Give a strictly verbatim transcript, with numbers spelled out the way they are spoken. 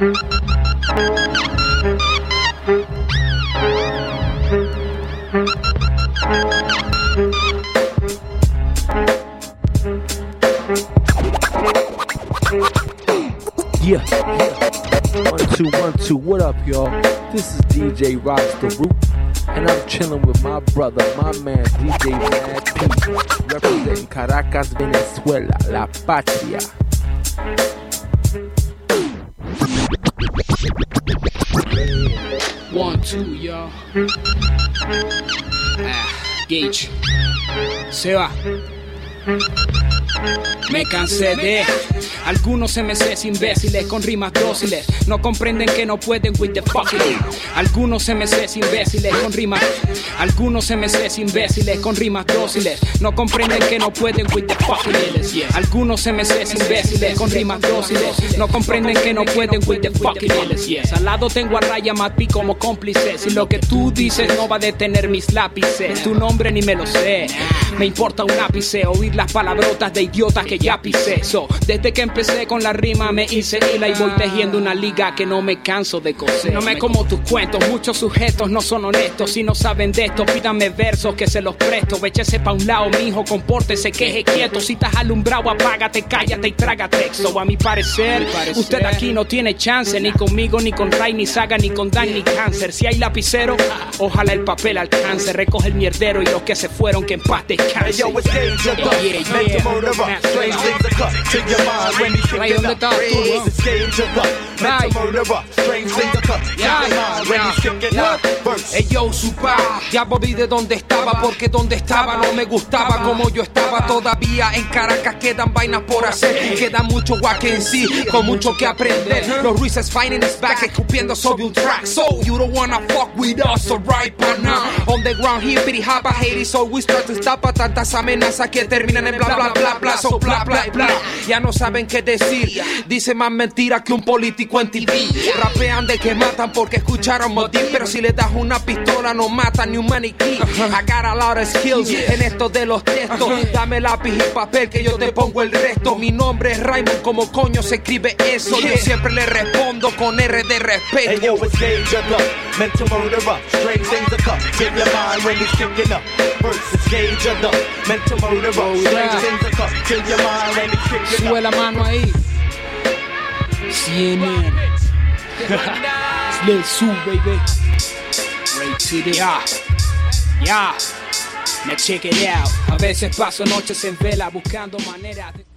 Yeah, yeah. One, two, one, two. What up, y'all? This is D J Rocks the Root, and I'm chilling with my brother, my man, D J Mad P, representing Caracas, Venezuela, La Patria. One, two, y'all. Ah, Gage. Se va. Me cansé de algunos M Cs imbéciles con rimas dóciles. No comprenden que no pueden with the fucking. Algunos M Cs imbéciles con rimas. Algunos M Cs imbéciles con rimas dóciles. No comprenden que no pueden with the fucking. Algunos M Cs imbéciles con rimas dóciles. No comprenden que no pueden with the fucking. Al lado tengo a Raya Matpi como cómplice. Si lo que tú dices no va a detener mis lápices. Tu nombre ni me lo sé. Me importa un ápice oír las palabrotas de idiotas que ya pisé. So, desde que empecé con la rima me hice hila y voy tejiendo una liga que no me canso de coser. No me como tus cuentos, muchos sujetos no son honestos. Si no saben de esto, pídanme versos que se los presto. Véchese pa' un lado, mijo, compórtese, queje quieto. Si estás alumbrado, apágate, cállate y traga texto. A mi parecer, usted aquí no tiene chance. Ni conmigo, ni con Ray, ni Saga, ni con Dan, ni Cáncer. Si hay lapicero, ojalá el papel alcance. Recoge el mierdero y los que se fueron, que en paz descansen. Hey, yo, it's Gage of Luck, mental murderer. Strange things are cut to your mind when he's picking up. It's Gage of Luck, mental murderer. Strange things are cut to your mind when he's picking up. Hey, yo, supa, ya volví de donde estaba, porque donde estaba no me gustaba como yo estaba. Todavía en Caracas quedan vainas por hacer, queda mucho guac en sí, con mucho que aprender. Los Ruizes finding his back, escupiendo sobre un track. So, you don't wanna fuck with us, alright, partner. On the ground, hippity hoppa, Haiti, so we start to stop a tantas amenazas que terminan en bla bla bla bla, so bla bla bla. Ya no saben qué decir, dicen más mentiras que un político en T V. Rapean de que matan porque escucharon motín, pero si le das una pistola no matan ni un maniquí. I got a lot of skills en esto de los textos. Dame lápiz y papel que yo te pongo el resto. Mi nombre es Raymond, como coño se escribe eso. Yo siempre le respondo con R de respeto. Hey, yo, it's Gage of Luck, mental murderer. Strange things are cut to your mind when he's picking up. First, it's Gage of Luck, mental murderer. Strange things are cut to your mind when he's picking up. Sube la mano ahí. C N N. Lil Sue, baby. Right to the yeah. Yeah. Now check it out. A veces paso noches en vela buscando maneras de